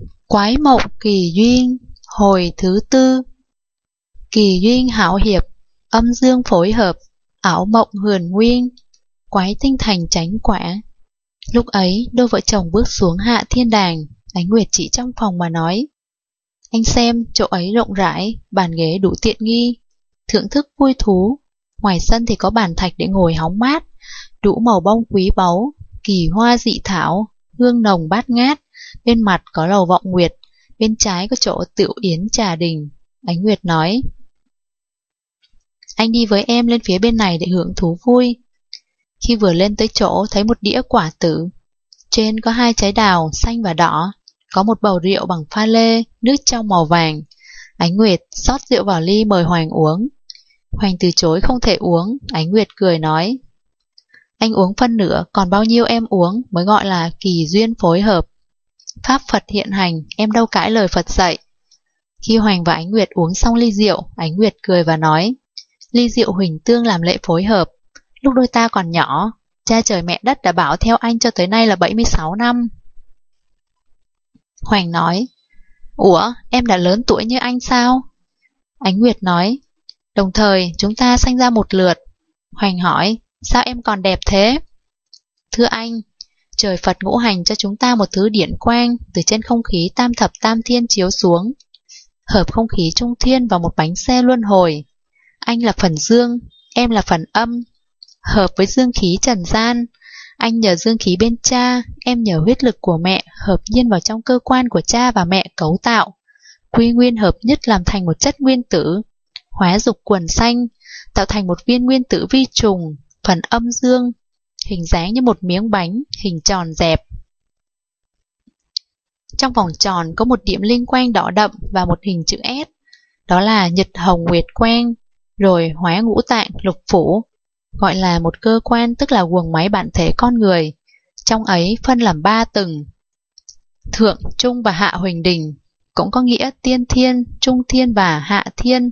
Quái mộng kỳ duyên, hồi thứ tư. Kỳ duyên hảo hiệp, âm dương phối hợp, ảo mộng huyền nguyên, quái tinh thành chánh quả. Lúc ấy, đôi vợ chồng bước xuống hạ thiên đàng, Ánh Nguyệt chỉ trong phòng mà nói: Anh xem, chỗ ấy rộng rãi, bàn ghế đủ tiện nghi, thưởng thức vui thú. Ngoài sân thì có bàn thạch để ngồi hóng mát, đủ màu bông quý báu, kỳ hoa dị thảo, hương nồng bát ngát. Bên mặt có lầu vọng nguyệt, bên trái có chỗ tựu yến trà đình. Ánh Nguyệt nói: Anh đi với em lên phía bên này để hưởng thú vui. Khi vừa lên tới chỗ thấy một đĩa quả tử, trên có 2 trái đào xanh và đỏ, có một bầu rượu bằng pha lê, nước trong màu vàng. Ánh Nguyệt rót rượu vào ly mời Hoành uống. Hoành từ chối không thể uống. Ánh Nguyệt cười nói: Anh uống phân nửa, còn bao nhiêu em uống mới gọi là kỳ duyên phối hợp. Pháp Phật hiện hành, em đâu cãi lời Phật dạy. Khi Hoành và Ánh Nguyệt uống xong ly rượu, Ánh Nguyệt cười và nói: Ly rượu huỳnh tương làm lệ phối hợp. Lúc đôi ta còn nhỏ, cha trời mẹ đất đã bảo theo anh cho tới nay là 76 năm. Hoành nói: Ủa, em đã lớn tuổi như anh sao? Ánh Nguyệt nói: Đồng thời chúng ta sanh ra một lượt. Hoành hỏi: Sao em còn đẹp thế? Thưa anh, trời Phật ngũ hành cho chúng ta một thứ điển quang từ trên không khí tam thập tam thiên chiếu xuống, hợp không khí trung thiên vào một bánh xe luân hồi. Anh là phần dương, em là phần âm, hợp với dương khí trần gian. Anh nhờ dương khí bên cha, em nhờ huyết lực của mẹ hợp nhiên vào trong cơ quan của cha và mẹ cấu tạo, quy nguyên hợp nhất làm thành một chất nguyên tử, hóa dục quần xanh, tạo thành một viên nguyên tử vi trùng, phần âm dương, hình dáng như một miếng bánh, hình tròn dẹp. Trong vòng tròn có một điểm linh quang đỏ đậm và một hình chữ S, đó là nhật hồng nguyệt quang, rồi hóa ngũ tạng lục phủ, gọi là một cơ quan, tức là guồng máy bản thể con người. Trong ấy phân làm 3 tầng: thượng, trung và hạ huỳnh đỉnh, cũng có nghĩa tiên thiên, trung thiên và hạ thiên.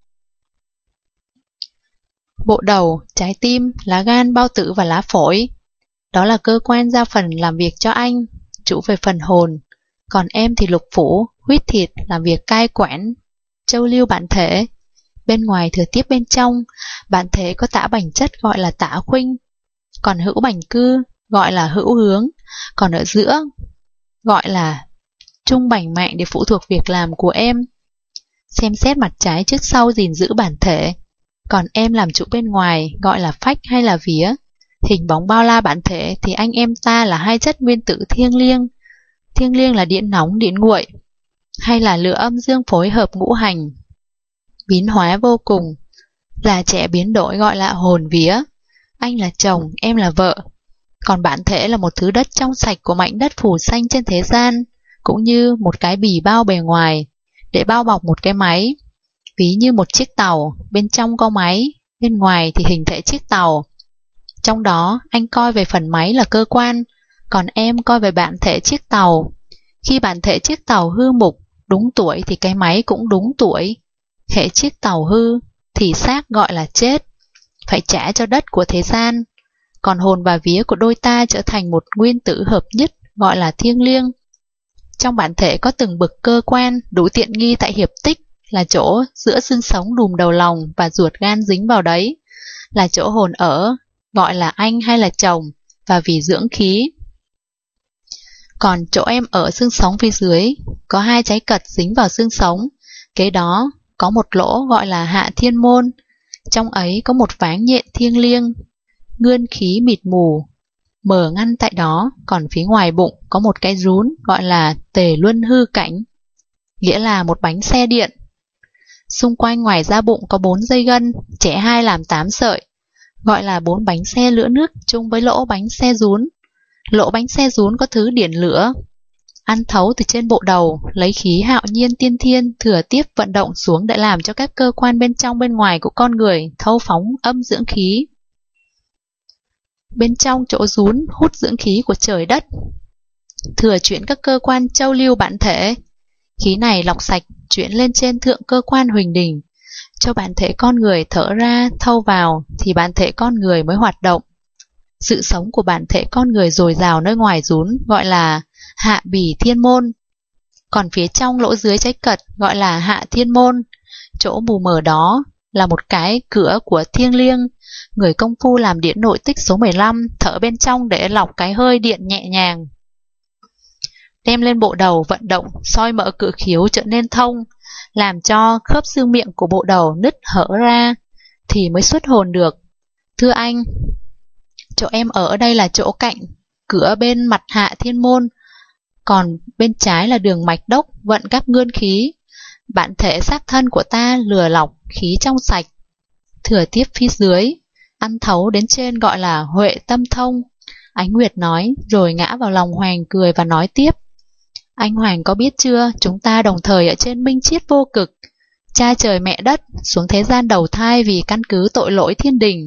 Bộ đầu, trái tim, lá gan, bao tử và lá phổi, đó là cơ quan ra phần làm việc cho anh, chủ về phần hồn. Còn em thì lục phủ, huyết thịt làm việc cai quản, châu lưu bản thể. Bên ngoài thừa tiếp bên trong, bản thể có tả bành chất gọi là tả khuynh, còn hữu bành cư gọi là hữu hướng, còn ở giữa gọi là trung bành mạng để phụ thuộc việc làm của em. Xem xét mặt trái trước sau gìn giữ bản thể. Còn em làm chủ bên ngoài gọi là phách hay là vía. Hình bóng bao la bản thể thì anh em ta là 2 chất nguyên tử thiêng liêng. Thiêng liêng là điện nóng điện nguội, hay là lửa âm dương phối hợp ngũ hành, biến hóa vô cùng, là trẻ biến đổi gọi là hồn vía. Anh là chồng, em là vợ. Còn bản thể là một thứ đất trong sạch của mảnh đất phủ xanh trên thế gian, cũng như một cái bì bao bề ngoài để bao bọc một cái máy. Ví như một chiếc tàu, bên trong có máy, bên ngoài thì hình thể chiếc tàu. Trong đó anh coi về phần máy là cơ quan, còn em coi về bản thể chiếc tàu. Khi bản thể chiếc tàu hư mục, đúng tuổi thì cái máy cũng đúng tuổi. Hễ chiếc tàu hư thì xác gọi là chết, phải trả cho đất của thế gian. Còn hồn và vía của đôi ta trở thành một nguyên tử hợp nhất gọi là thiêng liêng. Trong bản thể có từng bậc cơ quan đủ tiện nghi tại hiệp tích, là chỗ giữa xương sống đùm đầu lòng và ruột gan dính vào đấy, là chỗ hồn ở, gọi là anh hay là chồng, và vì dưỡng khí. Còn chỗ em ở xương sống phía dưới, có 2 trái cật dính vào xương sống, kế đó có một lỗ gọi là hạ thiên môn, trong ấy có một váng nhện thiêng liêng, ngươn khí mịt mù, mờ ngăn tại đó. Còn phía ngoài bụng có một cái rún gọi là tề luân hư cảnh, nghĩa là một bánh xe điện. Xung quanh ngoài da bụng có 4 dây gân, chẻ 2 làm 8 sợi, gọi là 4 bánh xe lửa nước chung với lỗ bánh xe rún. Lỗ bánh xe rún có thứ điển lửa, ăn thấu từ trên bộ đầu, lấy khí hạo nhiên tiên thiên thừa tiếp vận động xuống để làm cho các cơ quan bên trong bên ngoài của con người thâu phóng âm dưỡng khí. Bên trong chỗ rún hút dưỡng khí của trời đất, thừa chuyển các cơ quan châu lưu bản thể. Khí này lọc sạch chuyển lên trên thượng cơ quan huỳnh đỉnh, cho bản thể con người thở ra thâu vào thì bản thể con người mới hoạt động. Sự sống của bản thể con người dồi dào nơi ngoài rún gọi là hạ bì thiên môn. Còn phía trong lỗ dưới trái cật gọi là hạ thiên môn. Chỗ mù mờ đó là một cái cửa của thiêng liêng. Người công phu làm điện nội tích số 15 thở bên trong để lọc cái hơi điện nhẹ nhàng. Đem lên bộ đầu vận động soi mở cự khiếu trở nên thông, làm cho khớp xương miệng của bộ đầu nứt hở ra thì mới xuất hồn được. Thưa anh, chỗ em ở đây là chỗ cạnh cửa bên mặt hạ thiên môn, còn bên trái là đường mạch đốc vận các ngươn khí. Bản thể xác thân của ta lừa lọc khí trong sạch, thừa tiếp phía dưới, ăn thấu đến trên gọi là huệ tâm thông. Ánh Nguyệt nói rồi ngã vào lòng Hoàng cười và nói tiếp. Anh Hoàng có biết chưa, chúng ta đồng thời ở trên minh triết vô cực, cha trời mẹ đất, xuống thế gian đầu thai vì căn cứ tội lỗi thiên đình,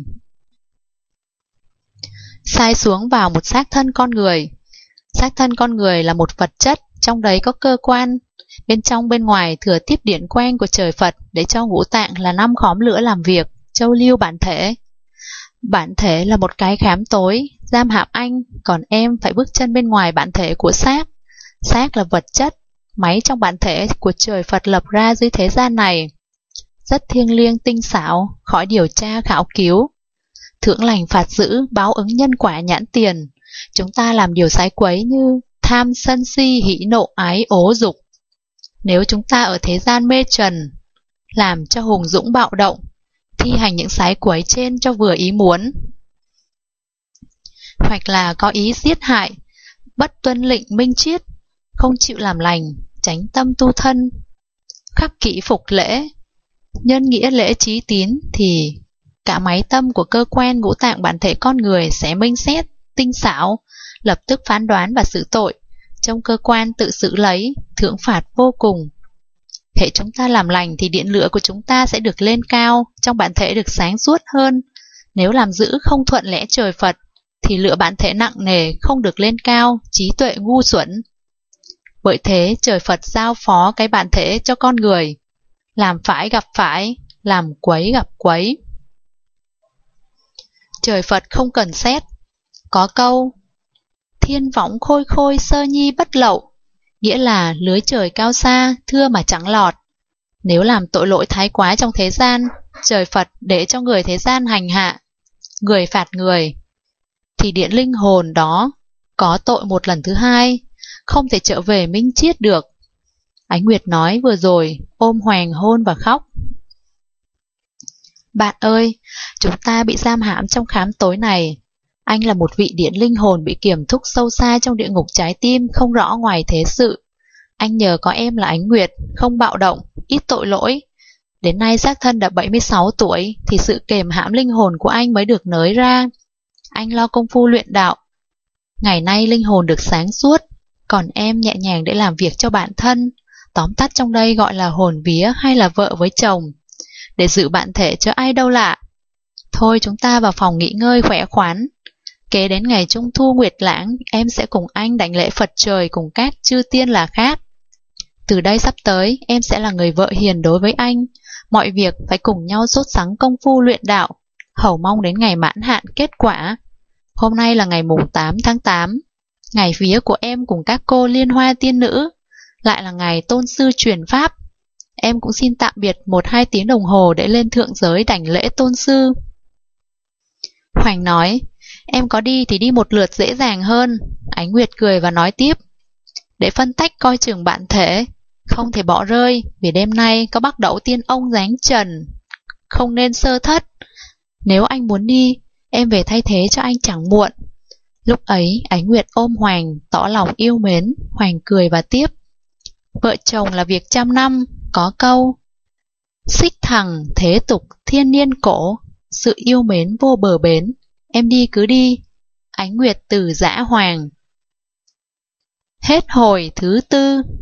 sai xuống vào một xác thân con người. Xác thân con người là một vật chất, trong đấy có cơ quan, bên trong bên ngoài thừa tiếp điển quang của trời Phật để cho ngũ tạng là 5 khóm lửa làm việc, châu lưu bản thể. Bản thể là một cái khám tối, giam hãm anh, còn em phải bước chân bên ngoài bản thể của xác. Xác là vật chất, máy trong bản thể của trời Phật lập ra dưới thế gian này. Rất thiêng liêng tinh xảo, khỏi điều tra khảo cứu. Thưởng lành phạt dữ, báo ứng nhân quả nhãn tiền. Chúng ta làm điều sái quấy như tham sân si hỉ nộ ái ố dục. Nếu chúng ta ở thế gian mê trần, làm cho hùng dũng bạo động, thi hành những sái quấy trên cho vừa ý muốn, hoặc là có ý giết hại, bất tuân lệnh minh triết, không chịu làm lành, tránh tâm tu thân, khắc kỷ phục lễ, nhân nghĩa lễ trí tín, thì cả máy tâm của cơ quan ngũ tạng bản thể con người sẽ minh xét, tinh xảo, lập tức phán đoán và xử tội. Trong cơ quan tự xử lấy, thưởng phạt vô cùng. Hệ chúng ta làm lành thì điện lửa của chúng ta sẽ được lên cao, trong bản thể được sáng suốt hơn. Nếu làm dữ không thuận lẽ trời Phật, thì lửa bản thể nặng nề không được lên cao, trí tuệ ngu xuẩn. Bởi thế trời Phật giao phó cái bản thể cho con người, làm phải gặp phải, làm quấy gặp quấy. Trời Phật không cần xét. Có câu thiên võng khôi khôi sơ nhi bất lậu, nghĩa là lưới trời cao xa, thưa mà chẳng lọt. Nếu làm tội lỗi thái quá trong thế gian, trời Phật để cho người thế gian hành hạ, người phạt người, thì điện linh hồn đó có tội một lần thứ hai, không thể trở về minh triết được. Ánh Nguyệt nói vừa rồi, ôm Hoàng hôn và khóc. Bạn ơi, chúng ta bị giam hãm trong khám tối này. Anh là một vị điện linh hồn bị kiềm thúc sâu xa trong địa ngục trái tim, không rõ ngoài thế sự. Anh nhờ có em là Ánh Nguyệt, không bạo động, ít tội lỗi. Đến nay xác thân đã 76 tuổi, thì sự kềm hãm linh hồn của anh mới được nới ra. Anh lo công phu luyện đạo. Ngày nay linh hồn được sáng suốt, còn em nhẹ nhàng để làm việc cho bản thân. Tóm tắt trong đây gọi là hồn vía hay là vợ với chồng, để giữ bản thể cho ai đâu lạ. Thôi chúng ta vào phòng nghỉ ngơi khỏe khoắn. Kế đến ngày Trung Thu Nguyệt Lãng, em sẽ cùng anh đảnh lễ Phật trời cùng các chư tiên là khác. Từ đây sắp tới, em sẽ là người vợ hiền đối với anh. Mọi việc phải cùng nhau sốt sắng công phu luyện đạo, hầu mong đến ngày mãn hạn kết quả. Hôm nay là ngày mùng 8 tháng 8, ngày vía của em cùng các cô liên hoa tiên nữ, lại là ngày tôn sư truyền pháp. Em cũng xin tạm biệt 1-2 tiếng đồng hồ để lên thượng giới đảnh lễ tôn sư. Hoành nói, em có đi thì đi một lượt dễ dàng hơn. Ánh Nguyệt cười và nói tiếp, để phân tách coi chừng bản thể, không thể bỏ rơi, vì đêm nay có Bắc Đẩu Tiên Ông giáng trần, không nên sơ thất. Nếu anh muốn đi, em về thay thế cho anh chẳng muộn. Lúc ấy Ánh Nguyệt ôm Hoành, tỏ lòng yêu mến. Hoành cười và tiếp, vợ chồng là việc trăm năm, có câu xích thẳng thế tục thiên niên cổ, sự yêu mến vô bờ bến. Em đi cứ đi. Ánh Nguyệt từ giã Hoàng. Hết hồi thứ 4.